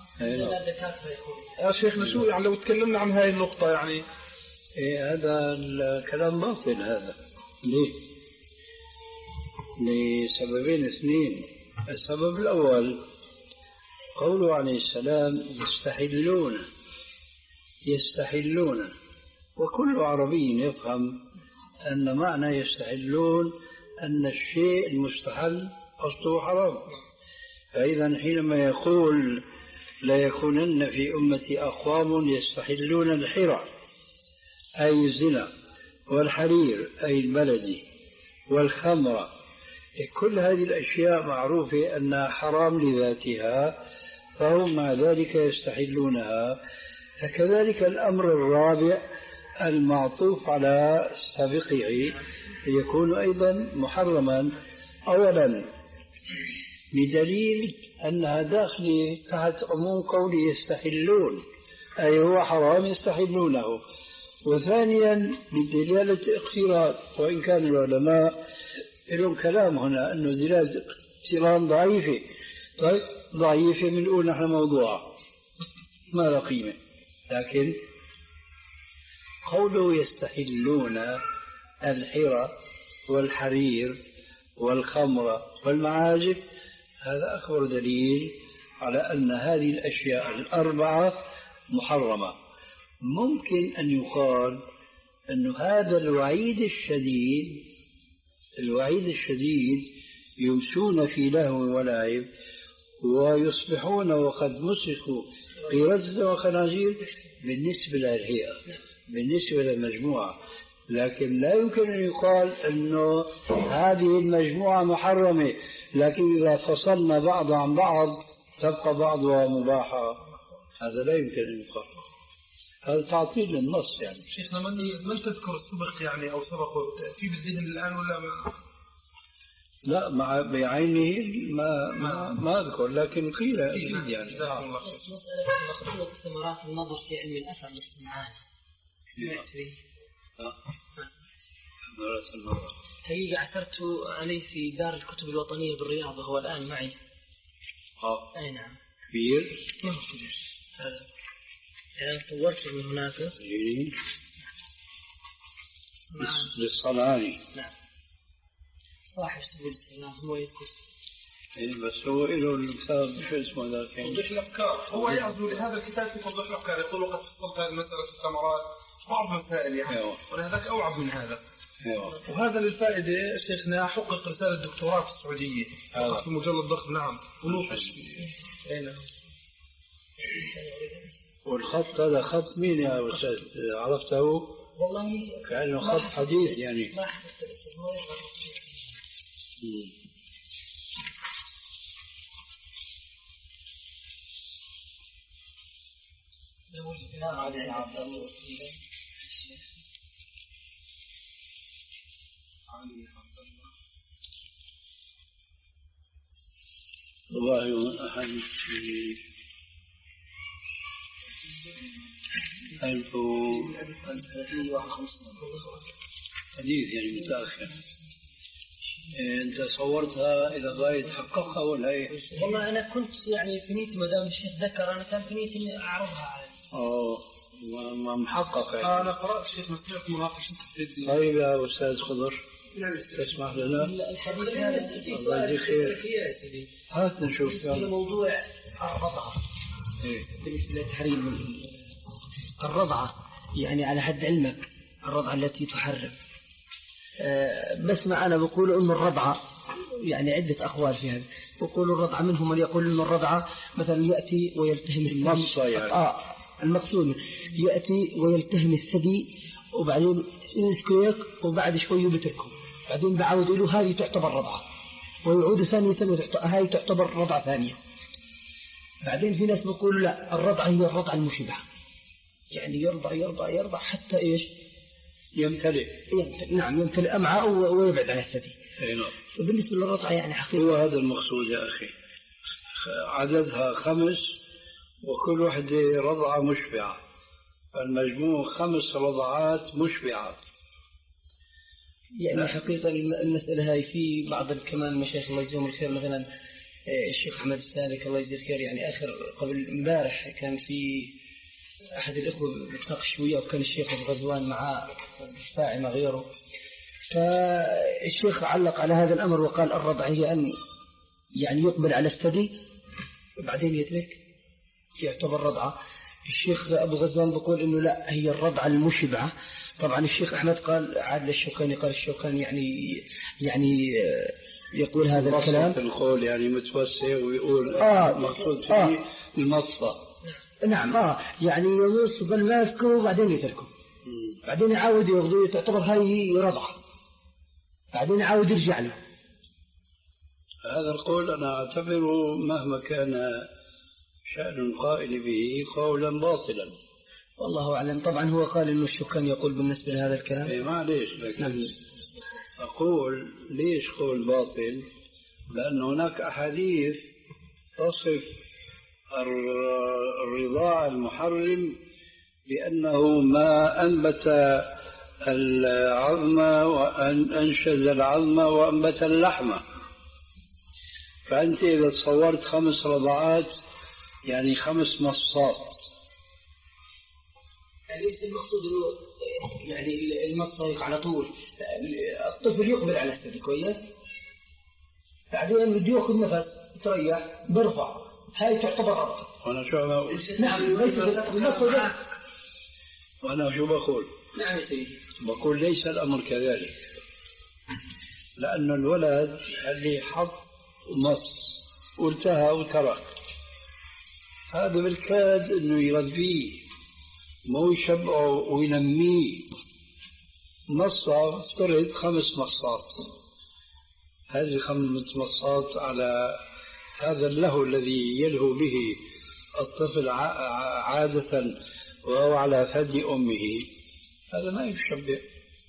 يا شيخنا شو يعني لو تكلمنا عن هاي النقطة يعني إيه هذا الكلام باطل. هذا ليه؟ لسببين اثنين. السبب الأول قوله عليه السلام يستحلون يستحلون وكل عربي يفهم أن معنى يستحلون أن الشيء المستحل أصله حرام. فإذا حينما يقول لا يكونن في أمتي أقوام يستحلون الحرى أي الزنا والحرير أي البلدي والخمر، كل هذه الأشياء معروفة أنها حرام لذاتها فهم مع ذلك يستحلونها. فكذلك الأمر الرابع المعطوف على سابقه يكون أيضا محرما، أولا بدليل أنها داخلة تحت عموم قوله يستحلون أي هو حرام يستحلونه، وثانيا بدلالة اقتران، وإن كان العلماء لهم كلام هنا أنه دلالة اقتران ضعيفة. طيب ضعيفة بنقول نحن موضوع ما له قيمة. لكن قوله يستحلون الحرى والحرير والخمر والمعازف هذا أكبر دليل على أن هذه الأشياء الأربعة محرمة. ممكن أن يقال أن هذا الوعيد الشديد الوعيد الشديد يمسون في لهو ولعب ويصبحون وقد مسخوا قردة وخنازير بالنسبة للهيئة بالنسبة للمجموعة، لكن لا يمكن أن يقال أنه هذه المجموعة محرمة، لكن إذا فصلنا بعض عن بعض تبقى بعضها مباحة. هذا لا يمكن أن يقال، هذا تعطيل للنص. يعني شيخنا من من تذكر السبق يعني أو سبقه في بالذهن الآن ولا ما؟ لا مع بعينه ما ما, ما أذكر، لكن قيل أكيد يعني. مسألة مخطوط ثمرات النظر في علم الأثر الاصطناعي سمعت فيه؟ ثمرات النظر حقيقة عثرت عليه في دار الكتب الوطنية بالرياض وهو الآن معي. اه أي نعم. كبير؟ ما هو كبير هذا يعني طورت من هناك. إيه. للصنعاني. نعم. صاحب سبيل السلام هو يذكر. إيه بس هو له الكتاب شو اسمه ذاك؟ توضيح الأفكار. هو يعزو لهذا الكتاب في توضيح الأفكار، يقول وقد فصلت هذه المسألة في الثمرات بعض مسائل يعني. أيوة. ولهذاك أوعب من هذا. أيوة. وهذا للفائدة شيخنا حقق رسالة دكتوراه في السعودية. أيوة. في مجلد ضخم. نعم. ونوقش. أي نعم. والخط هذا خط مين يا أستاذ عرفته؟ والله كأنه خط حديث يعني. ما حدثت الاسم. علي عبد الله علي عبد الله والله أحد ألف حديث يعني متأخر. أنت صورتها إذا غاية تحققها ولا إيه؟ والله أنا كنت يعني في نيتي ما دام الشيخ ذكر أنا كان في نيتي إني أعرضها عليه. أوه ما محقق يعني. آه أنا قرأت شيخ مسألة مناقشة. طيب يا أستاذ خضر تسمح لنا؟ الحديث هذا الله يجزيك خير. هات نشوف في موضوع الرضعة. إيه؟ بالنسبة للتحريم الرضعة يعني على حد علمك الرضعة التي تحرم. أه بس معنا بقول أن الرضعة يعني عدة أقوال في هذا. بقول الرضعة منهم من يقول أن الرضعة مثلا يأتي ويلتهم النص يعني. آه المقصود يأتي ويلتهم الثدي وبعدين يسكيك وبعد شوي بتركه، بعدين بعود له هذه تعتبر رضعة، ويعود ثانية هذه تعتبر رضعة ثانية. بعدين في ناس بيقولوا لا الرضعة هي الرضعة المشبعة، يعني يرضع يرضع يرضع حتى إيش يمتلئ. نعم يمتلئ أمعاء ويبعد عن الثدي. نعم. وبالنسبة للرضعة يعني حقيقة هو هذا المقصود يا أخي، عددها خمس وكل وحدة رضعة مشبعة، فالمجموع خمس رضعات مشبعة. يعني لا. حقيقة المسألة هاي في بعض كمان المشايخ الله يجزيهم الخير، مثلا الشيخ أحمد السالك الله يجزيه الخير، يعني آخر قبل امبارح كان في أحد الإخوة بتناقش شوية وكان الشيخ أبو غزوان معاه دفاعي مع غيره، فالشيخ علق على هذا الأمر وقال الرضع هي أن يعني يقبل على الثدي وبعدين يترك يعتبر رضعة. الشيخ أبو غزوان بيقول إنه لا هي الرضعة المشبعة. طبعا الشيخ أحمد قال عادل الشوكاني قال الشوكاني يعني يعني يقول هذا الكلام القول يعني متوسع ويقول آه مقصود فيه آه المصة. نعم آه يعني يمص بل ماسكه وبعدين يتركه، بعدين يعاود ياخذه تعتبر هاي رضعة، بعدين يعاود يرجع له. هذا القول أنا أعتبره مهما كان شأن القائل به قولا باطلا. والله أعلم. طبعا هو قال إنه الشوكاني يقول بالنسبة لهذا الكلام إيه معليش، لكن أقول ليش قول باطل؟ لأن هناك أحاديث تصف الرضاع المحرم بأنه ما أنبت العظم وأنشز العظم وأنبت اللحم، فأنت إذا تصورت خمس رضعات يعني خمس مصات. يعني ليس المقصود انه يعني المصة على طول، الطفل يقبل على الثدي كويس، بعدين بده ياخذ نفس يتريح برفع، هاي تعتبر رضعة. وانا شو بقول؟ نعم ليس المصة. وانا شو بقول؟ نعم يا سيدي. بقول ليس الامر كذلك، لانه الولد اللي حط مص وانتهى وترك، هذا بالكاد انه يربيه مو يشبعه وينميه. مصة افترض خمس مصات، هذه خمس مصات على هذا اللهو الذي يلهو به الطفل عادة وهو على ثدي أمه، هذا ما يشبع،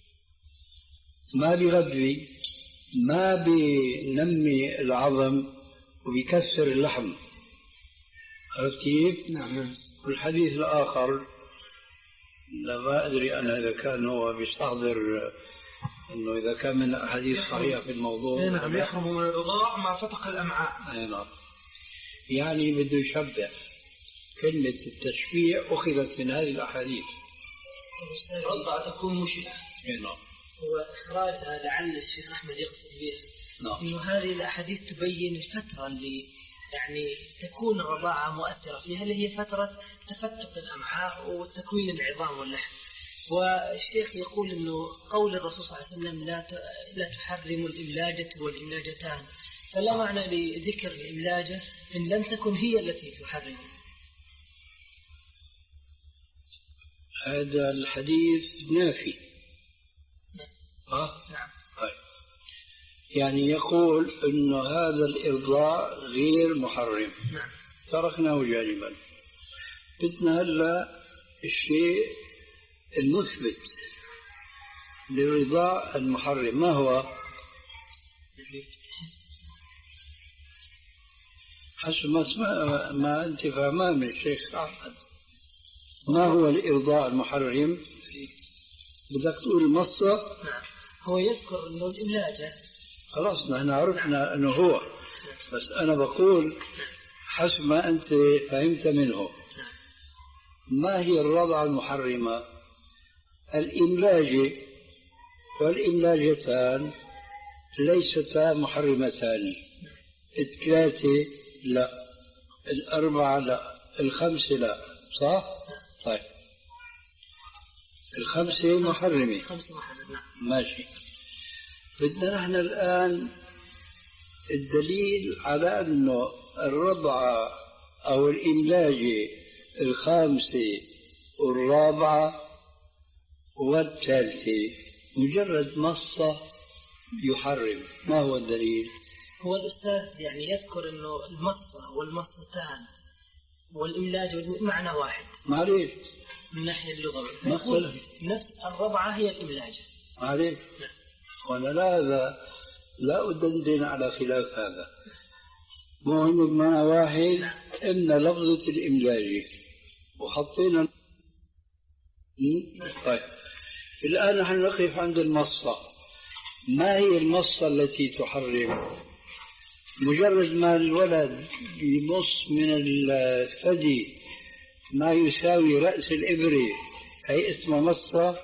ما بيغذي، ما بينمي العظم وبيكسر اللحم. عرفت كيف؟ نعم. والحديث الآخر لا ما أدري أنا إذا كان هو بيستحضر أنه إذا كان من أحاديث صحيحة في الموضوع. نعم يحرم من الرضاع مع فتق الأمعاء. نعم. يعني بده يشبع. كلمة التشبيع أخذت من هذه الأحاديث. الرضاعة تكون مشبعة. نعم. وإخراجها لعل الشيخ أحمد يقصد بها. نعم. إنه هذه الأحاديث تبين الفترة اللي يعني تكون الرضاعة مؤثرة فيها، اللي هي فترة تفتق الأمعاء وتكوين العظام واللحم. والشيخ يقول إنه قول الرسول صلى الله عليه وسلم لا لا تحرم الإملاجة والإملاجتان، فلا معنى لذكر الإملاجة إن لم تكن هي التي تحرم. هذا الحديث نافي. نعم. ها؟ نعم. طيب. يعني يقول إنه هذا الإرضاع غير محرم. نعم. تركناه جانبا. بدنا هلا الشيء المثبت للرضاع المحرم ما هو؟ حسب ما اسمع ما أنت فهمان من الشيخ أحمد، ما هو الإرضاع المحرم؟ بدك تقول المصة؟ نعم. هو يذكر إنه الإملاجة. خلاص نحن عرفنا أنه هو، بس أنا بقول حسب ما أنت فهمت منه، ما هي الرضعة المحرمة؟ الإملاجة والإملاجتان ليستا محرمتان، الثلاثة لا، الأربعة لا، الخمسة لا، صح؟ طيب الخمسة محرمة. الخمسة محرمة. ماشي. بدنا نحن الآن الدليل على أنه الرضعة أو الإملاجة الخامسة والرابعة والثالثة مجرد مصة يحرم. ما هو الدليل؟ هو الأستاذ يعني يذكر أنه المصة والمصتان والإملاج معنى واحد. معليش. من ناحية اللغة. مثلا نفس الرضعة هي الإملاج. معليش. وأنا لا هذا لا أدندن على خلاف هذا. مهم بمعنى واحد إن لفظة الإملاج وحطينا. طيب الآن نحن نقف عند المصة. ما هي المصة التي تحرم؟ مجرد ما الولد يمص من الثدي ما يساوي رأس الإبرة هي اسمها مصة؟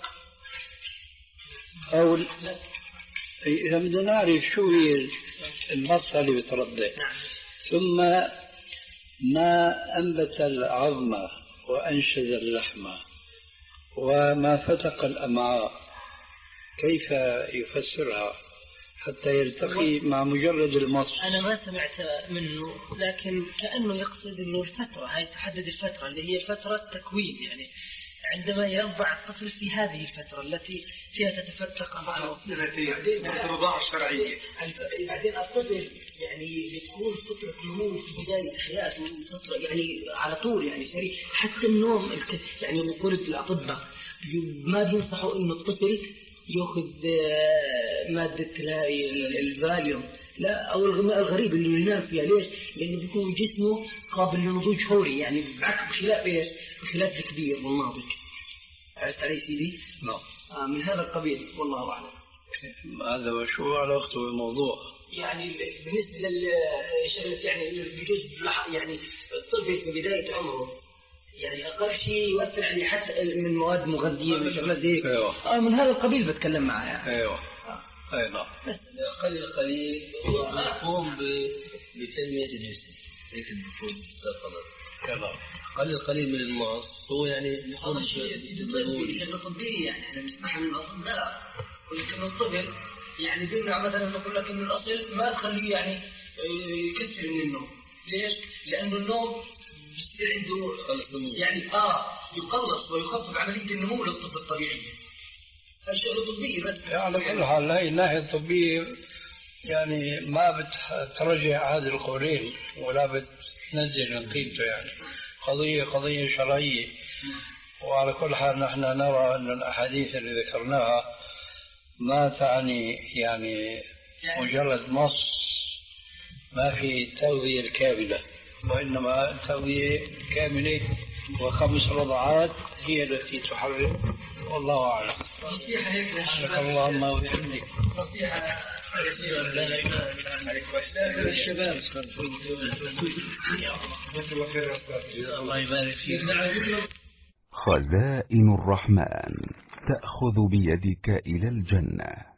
أو إذا بدنا نعرف شو هي المصة اللي بترضع، ثم ما أنبت العظم وأنشز اللحم وما فتق الأمعاء، كيف يفسرها حتى يلتقي مع مجرد المص؟ أنا ما سمعت منه، لكن كأنه يقصد أنه الفترة هاي تحدد الفترة اللي هي فترة تكوين، يعني عندما يرضع الطفل في هذه الفترة التي فيها تتفتق أمعاءه. فترة الرضاعة الشرعية. بعدين الطفل يعني بتكون فترة نمو في بداية حياته، فترة يعني على طول يعني سريع. حتى النوم يعني مقولة الأطباء ما بينصحوا إنه الطفل يأخذ مادة الفاليوم لا أو الغماء الغريب اللي ينام فيها. ليش؟ لأنه بيكون جسمه قابل للنضوج فوري، يعني بخلاف إيش؟ بخلاف الكبير والناضج. عرفت علي سيدي؟ نعم. آه من هذا القبيل والله أعلم. هذا وشو علاقته بالموضوع؟ يعني بالنسبة للشغلة يعني بيجوز يعني الطفل في بداية عمره يعني أقل شيء يؤثر عليه حتى من مواد مغذية من شغلات زي أيوة. آه من هذا القبيل بتكلم معاه يعني. أيوة أيوة قليل قليل يقوم بتنمية الجسم ليس المفروض خلاص قليل قليل من المعص هو يعني يقوم بشغلة طبية يعني احنا بنسمعها من الأطباء ولكن الطفل يعني بيمنع مثلا نقول لك إن الأصل ما تخليه يعني يكثر من النوم. ليش؟ لأنه النوم بيصير عنده يعني آه يقلص ويخفف عملية النمو للطفل الطبيعي. هالشغلة طبية بس. على كل حال هاي الناحية الطبية يعني ما بترجع هذه القولين ولا بتنزل من قيمته يعني قضية قضية شرعية. وعلى كل حال نحن نرى أن الأحاديث اللي ذكرناها ما تعني يعني مجرد نص ما في تغذية الكاملة وإنما التغذية كاملة وخمس رضعات هي التي تحرم والله أعلم. نصيحة هيك سبحانك اللهم وبحمدك. نصيحة الشباب الله يبارك فيك. خزائن الرحمن تأخذ بيدك إلى الجنة.